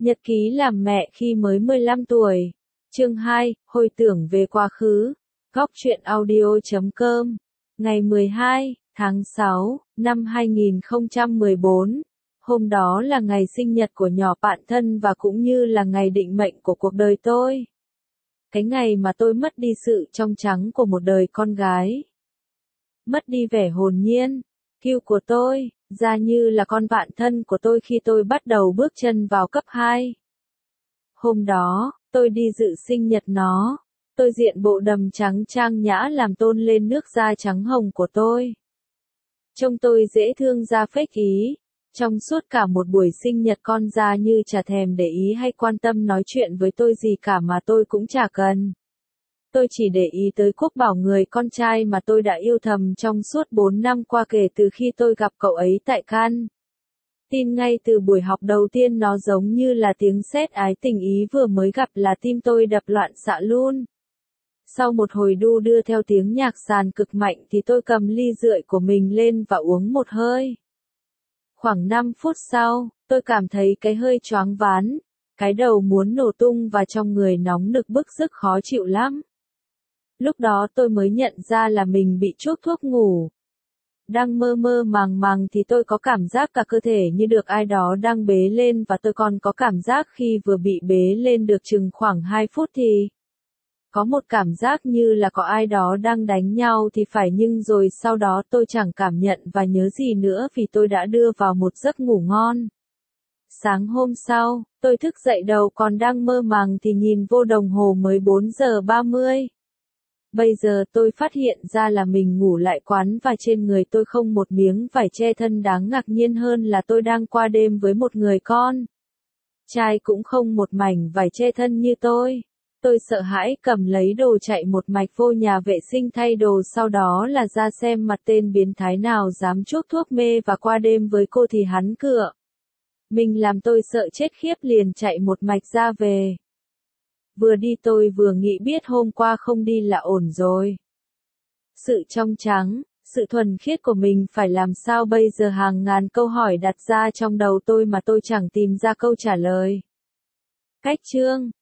Nhật ký làm mẹ khi mới 15 tuổi. Chương 2, hồi tưởng về quá khứ. Góc truyện audio.com. Ngày 12 tháng 6 năm 2014. Hôm đó là ngày sinh nhật của nhỏ bạn thân và cũng như là ngày định mệnh của cuộc đời tôi. Cái ngày mà tôi mất đi sự trong trắng của một đời con gái. Mất đi vẻ hồn nhiên, kiêu của tôi, ra như là con bạn thân của tôi khi tôi bắt đầu bước chân vào cấp 2. Hôm đó, tôi đi dự sinh nhật nó. Tôi diện bộ đầm trắng trang nhã làm tôn lên nước da trắng hồng của tôi. Trông tôi dễ thương ra phết ý. Trong suốt cả một buổi sinh nhật con ra như chả thèm để ý hay quan tâm nói chuyện với tôi gì cả mà tôi cũng chả cần. Tôi chỉ để ý tới Quốc Bảo, người con trai mà tôi đã yêu thầm trong suốt 4 năm qua kể từ khi tôi gặp cậu ấy tại Cannes. Tin ngay từ buổi học đầu tiên nó giống như là tiếng sét ái tình ý vừa mới gặp là tim tôi đập loạn xạ luôn. Sau một hồi đu đưa theo tiếng nhạc sàn cực mạnh thì tôi cầm ly rượu của mình lên và uống một hơi. Khoảng 5 phút sau, tôi cảm thấy cái hơi choáng váng, cái đầu muốn nổ tung và trong người nóng nực bức rứt khó chịu lắm. Lúc đó tôi mới nhận ra là mình bị chuốc thuốc ngủ. Đang mơ mơ màng màng thì tôi có cảm giác cả cơ thể như được ai đó đang bế lên và tôi còn có cảm giác khi vừa bị bế lên được chừng khoảng 2 phút thì có một cảm giác như là có ai đó đang đánh nhau thì phải, nhưng rồi sau đó tôi chẳng cảm nhận và nhớ gì nữa vì tôi đã đưa vào một giấc ngủ ngon. Sáng hôm sau, tôi thức dậy đầu còn đang mơ màng thì nhìn vô đồng hồ mới 4 giờ 30. Bây giờ tôi phát hiện ra là mình ngủ lại quán và trên người tôi không một miếng vải che thân. Đáng ngạc nhiên hơn là tôi đang qua đêm với một người con trai cũng không một mảnh vải che thân như tôi. Tôi sợ hãi cầm lấy đồ chạy một mạch vô nhà vệ sinh thay đồ, sau đó là ra xem mặt tên biến thái nào dám chuốc thuốc mê và qua đêm với cô thì hắn cựa mình làm tôi sợ chết khiếp, liền chạy một mạch ra về. Vừa đi tôi vừa nghĩ biết hôm qua không đi là ổn rồi. Sự trong trắng, sự thuần khiết của mình phải làm sao bây giờ? Hàng ngàn câu hỏi đặt ra trong đầu tôi mà tôi chẳng tìm ra câu trả lời. Cách chương